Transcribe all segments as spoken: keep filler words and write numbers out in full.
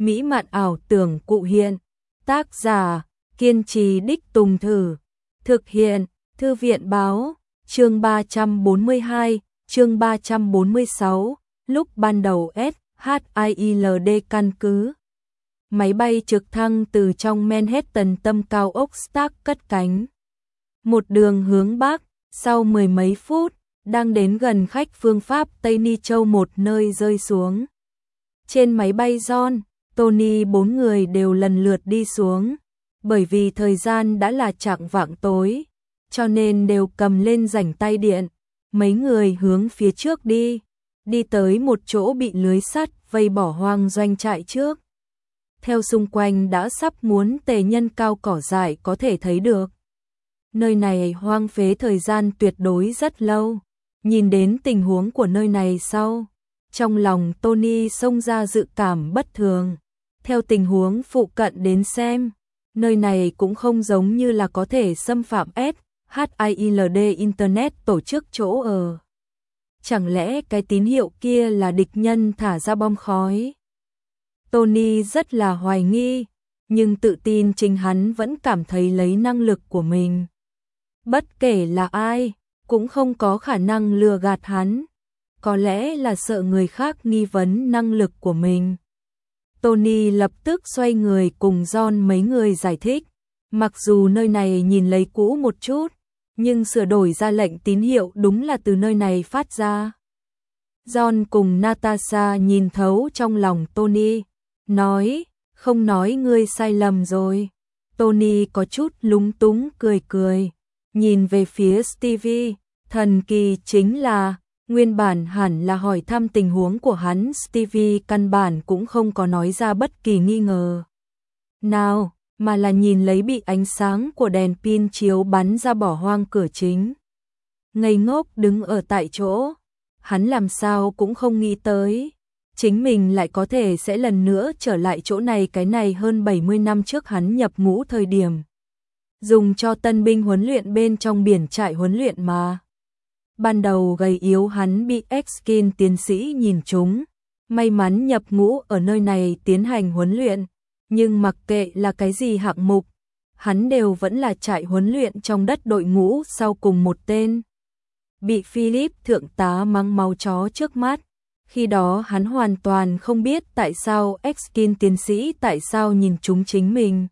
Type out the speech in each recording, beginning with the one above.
mỹ mạn ảo tưởng cụ hiện. Tác giả, kiên trì đích tùng thử. Thực hiện, Thư viện báo, chương ba trăm bốn mươi hai, chương ba trăm bốn mươi sáu, lúc ban đầu S H I L D căn cứ. Máy bay trực thăng từ trong Manhattan tâm cao ốc Stark cất cánh. Một đường hướng Bắc, sau mười mấy phút, đang đến gần khách phương Pháp Tây Ni Châu một nơi rơi xuống. Trên máy bay John, Tony bốn người đều lần lượt đi xuống, bởi vì thời gian đã là chạng vạng tối, cho nên đều cầm lên rảnh tay điện. Mấy người hướng phía trước đi, đi tới một chỗ bị lưới sắt vây bỏ hoang doanh trại trước. Theo xung quanh đã sắp muốn tề nhân cao cỏ dại có thể thấy được. Nơi này hoang phế thời gian tuyệt đối rất lâu. Nhìn đến tình huống của nơi này sau, trong lòng Tony xông ra dự cảm bất thường. Theo tình huống phụ cận đến xem, nơi này cũng không giống như là có thể xâm phạm S H I L D Internet tổ chức chỗ ở. Chẳng lẽ cái tín hiệu kia là địch nhân thả ra bom khói? Tony rất là hoài nghi, nhưng tự tin chính hắn vẫn cảm thấy lấy năng lực của mình. Bất kể là ai, cũng không có khả năng lừa gạt hắn. Có lẽ là sợ người khác nghi vấn năng lực của mình. Tony lập tức xoay người cùng John mấy người giải thích. Mặc dù nơi này nhìn lấy cũ một chút, nhưng sửa đổi ra lệnh tín hiệu đúng là từ nơi này phát ra. John cùng Natasha nhìn thấu trong lòng Tony, nói, không nói ngươi sai lầm rồi. Tony có chút lúng túng cười cười, nhìn về phía Stevie, thần kỳ chính là, nguyên bản hẳn là hỏi thăm tình huống của hắn, Stevie căn bản cũng không có nói ra bất kỳ nghi ngờ nào, mà là nhìn lấy bị ánh sáng của đèn pin chiếu bắn ra bỏ hoang cửa chính. Ngây ngốc đứng ở tại chỗ, hắn làm sao cũng không nghĩ tới, chính mình lại có thể sẽ lần nữa trở lại chỗ này. Cái này hơn bảy mươi năm trước hắn nhập ngũ thời điểm, dùng cho tân binh huấn luyện bên trong biển trại huấn luyện mà. Ban đầu gầy yếu hắn bị Erskine tiến sĩ nhìn trúng, may mắn nhập ngũ ở nơi này tiến hành huấn luyện, nhưng mặc kệ là cái gì hạng mục, hắn đều vẫn là trại huấn luyện trong đất đội ngũ sau cùng một tên. Bị Philip thượng tá mắng máu chó trước mắt, khi đó hắn hoàn toàn không biết tại sao Erskine tiến sĩ tại sao nhìn trúng chính mình,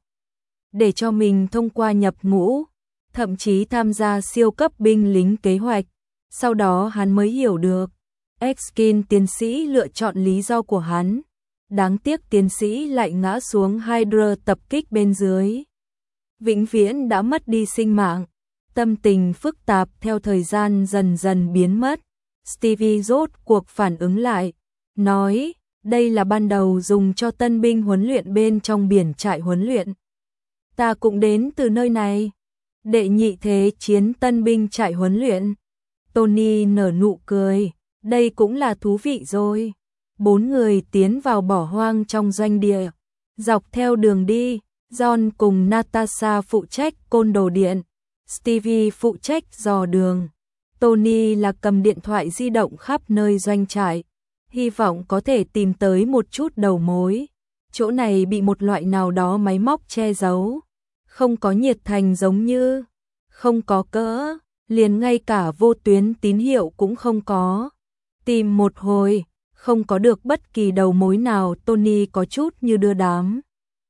để cho mình thông qua nhập ngũ, thậm chí tham gia siêu cấp binh lính kế hoạch. Sau đó hắn mới hiểu được, Erskine tiến sĩ lựa chọn lý do của hắn. Đáng tiếc tiến sĩ lại ngã xuống Hydra tập kích bên dưới, vĩnh viễn đã mất đi sinh mạng. Tâm tình phức tạp theo thời gian dần dần biến mất. Stevie rốt cuộc phản ứng lại, nói, đây là ban đầu dùng cho tân binh huấn luyện bên trong biển trại huấn luyện. Ta cũng đến từ nơi này. Đệ nhị thế chiến tân binh trại huấn luyện. Tony nở nụ cười, đây cũng là thú vị rồi. Bốn người tiến vào bỏ hoang trong doanh địa. Dọc theo đường đi, John cùng Natasha phụ trách côn đồ điện, Stevie phụ trách dò đường. Tony là cầm điện thoại di động khắp nơi doanh trại, hy vọng có thể tìm tới một chút đầu mối. Chỗ này bị một loại nào đó máy móc che giấu, không có nhiệt thành giống như, không có cỡ, liền ngay cả vô tuyến tín hiệu cũng không có. Tìm một hồi, không có được bất kỳ đầu mối nào. Tony có chút như đưa đám.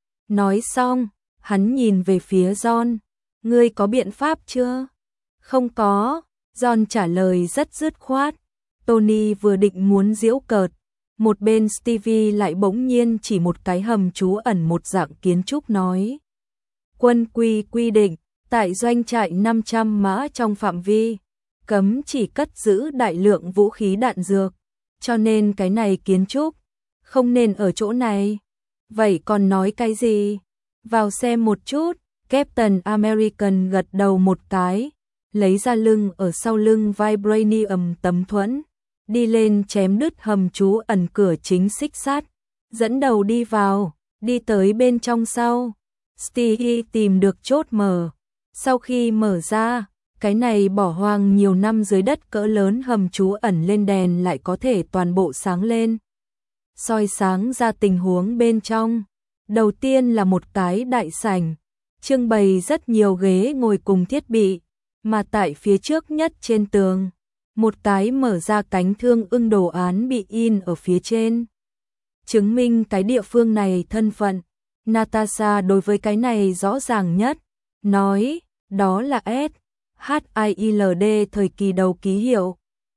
Nói xong, hắn nhìn về phía John, ngươi có biện pháp chưa? Không có, John trả lời rất dứt khoát. Tony vừa định muốn giễu cợt, một bên Stevie lại bỗng nhiên chỉ một cái hầm trú ẩn một dạng kiến trúc nói. Quân quy quy định, tại doanh trại năm trăm mã trong phạm vi, cấm chỉ cất giữ đại lượng vũ khí đạn dược, cho nên cái này kiến trúc, không nên ở chỗ này. Vậy còn nói cái gì? Vào xem một chút. Captain American gật đầu một cái, lấy ra lưng ở sau lưng vibranium tấm thuẫn, đi lên chém đứt hầm trú ẩn cửa chính xích sắt, dẫn đầu đi vào, đi tới bên trong sau. Stevie tìm được chốt mở. Sau khi mở ra, cái này bỏ hoang nhiều năm dưới đất cỡ lớn hầm trú ẩn lên đèn lại có thể toàn bộ sáng lên. soi sáng ra tình huống bên trong. Đầu tiên là một cái đại sảnh, trưng bày rất nhiều ghế ngồi cùng thiết bị, mà tại phía trước nhất trên tường, một cái mở ra cánh thương ưng đồ án bị in ở phía trên. Chứng minh cái địa phương này thân phận. Natasha đối với cái này rõ ràng nhất, nói, đó là S H I L D thời kỳ đầu ký hiệu.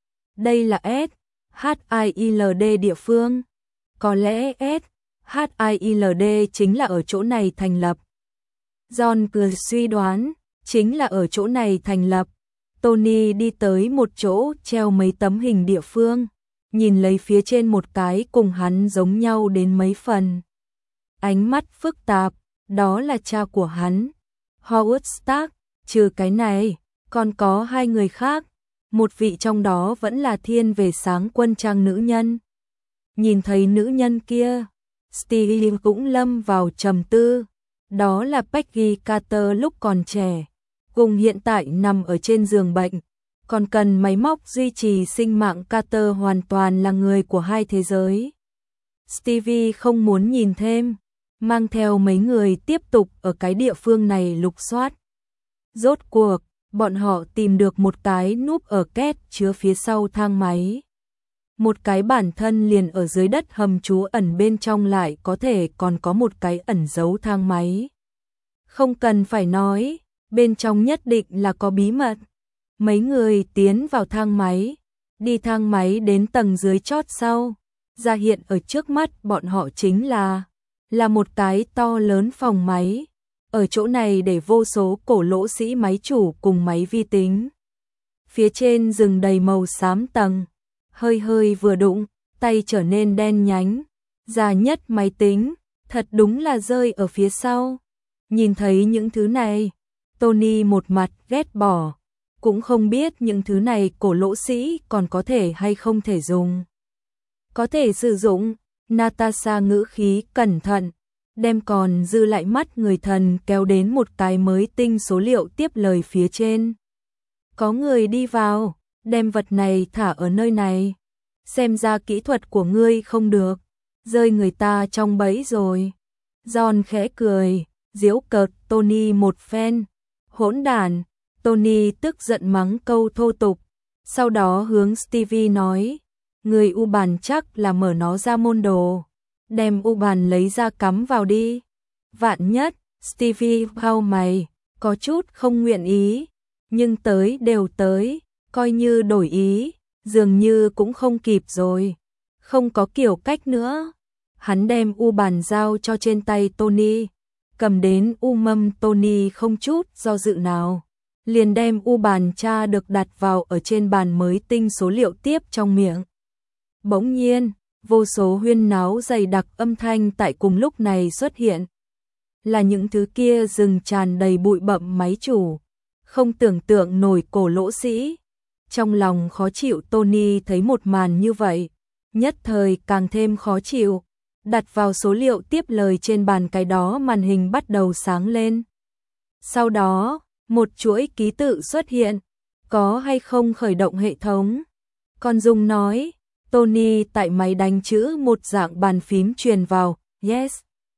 Đây là S H I L D địa phương. Có lẽ S H I L D chính là ở chỗ này thành lập. John cười suy đoán, chính là ở chỗ này thành lập. Tony đi tới một chỗ treo mấy tấm hình địa phương, nhìn lấy phía trên một cái cùng hắn giống nhau đến mấy phần. Ánh mắt phức tạp, đó là cha của hắn, Howard Stark, trừ cái này, còn có hai người khác, một vị trong đó vẫn là thiên về sáng quân trang nữ nhân. Nhìn thấy nữ nhân kia, Steve cũng lâm vào trầm tư, đó là Peggy Carter lúc còn trẻ, cùng hiện tại nằm ở trên giường bệnh, còn cần máy móc duy trì sinh mạng. Carter hoàn toàn là người của hai thế giới. Stevie không muốn nhìn thêm, mang theo mấy người tiếp tục ở cái địa phương này lục soát. Rốt cuộc, bọn họ tìm được một cái núp ở két chứa phía sau thang máy. Một cái bản thân liền ở dưới đất hầm trú ẩn bên trong lại có thể còn có một cái ẩn giấu thang máy. Không cần phải nói, bên trong nhất định là có bí mật. Mấy người tiến vào thang máy, đi thang máy đến tầng dưới chót sau, ra hiện ở trước mắt bọn họ chính là là một cái to lớn phòng máy. Ở chỗ này để vô số cổ lỗ sĩ máy chủ cùng máy vi tính. Phía trên rừng đầy màu xám tầng, hơi hơi vừa đụng, tay trở nên đen nhánh. Già nhất máy tính, thật đúng là rơi ở phía sau. Nhìn thấy những thứ này, Tony một mặt ghét bỏ, cũng không biết những thứ này cổ lỗ sĩ còn có thể hay không thể dùng. Có thể sử dụng, Natasha ngữ khí cẩn thận, đem còn dư lại mắt người thần kéo đến một cái mới tinh số liệu tiếp lời phía trên. Có người đi vào, đem vật này thả ở nơi này. Xem ra kỹ thuật của ngươi không được, rơi người ta trong bẫy rồi. John khẽ cười, giễu cợt Tony một phen. Hỗn đản, Tony tức giận mắng câu thô tục. Sau đó hướng Stevie nói, người u bàn chắc là mở nó ra môn đồ. Đem u bàn lấy ra cắm vào đi. Vạn nhất, Stevie cau mày, có chút không nguyện ý. Nhưng tới đều tới, coi như đổi ý, dường như cũng không kịp rồi. Không có kiểu cách nữa. Hắn đem u bàn giao cho trên tay Tony. Cầm đến u mâm Tony không chút do dự nào. Liền đem u bàn tra được đặt vào ở trên bàn mới tinh số liệu tiếp trong miệng. Bỗng nhiên, vô số huyên náo dày đặc âm thanh tại cùng lúc này xuất hiện. Là những thứ kia rừng tràn đầy bụi bặm máy chủ. Không tưởng tượng nổi cổ lỗ sĩ. Trong lòng khó chịu Tony thấy một màn như vậy. Nhất thời càng thêm khó chịu. Đặt vào số liệu tiếp lời trên bàn cái đó màn hình bắt đầu sáng lên. Sau đó, một chuỗi ký tự xuất hiện. Có hay không khởi động hệ thống? Con Dung nói. Tony tại máy đánh chữ một dạng bàn phím truyền vào. Yes.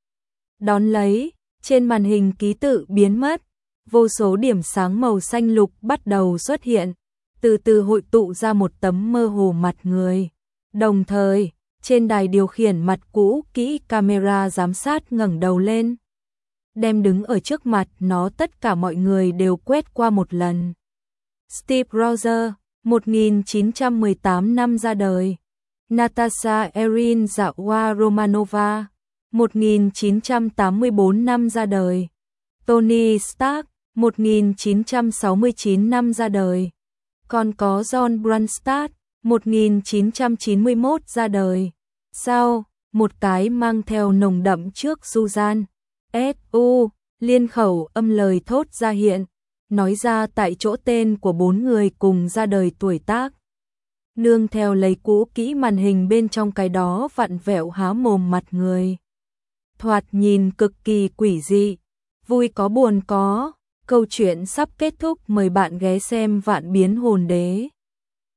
Đón lấy, trên màn hình ký tự biến mất. Vô số điểm sáng màu xanh lục bắt đầu xuất hiện. Từ từ hội tụ ra một tấm mơ hồ mặt người. Đồng thời, trên đài điều khiển mặt cũ kỹ camera giám sát ngẩng đầu lên. Đem đứng ở trước mặt nó tất cả mọi người đều quét qua một lần. Steve Rogers, một nghìn chín trăm mười tám năm ra đời. Natasha Erin Zawa Romanova, một nghìn chín trăm tám mươi bốn năm ra đời. Tony Stark, một nghìn chín trăm sáu mươi chín năm ra đời. Còn có John Brunstad, một nghìn chín trăm chín mươi mốt ra đời. Sau, một cái mang theo nồng đậm trước Susan. S U, liên khẩu âm lời thốt ra hiện, nói ra tại chỗ tên của bốn người cùng ra đời tuổi tác. Nương theo lấy cũ kỹ màn hình bên trong cái đó vặn vẹo há mồm mặt người. Thoạt nhìn cực kỳ quỷ dị, vui có buồn có. Câu chuyện sắp kết thúc, mời bạn ghé xem Vạn Biến Hồn Đế.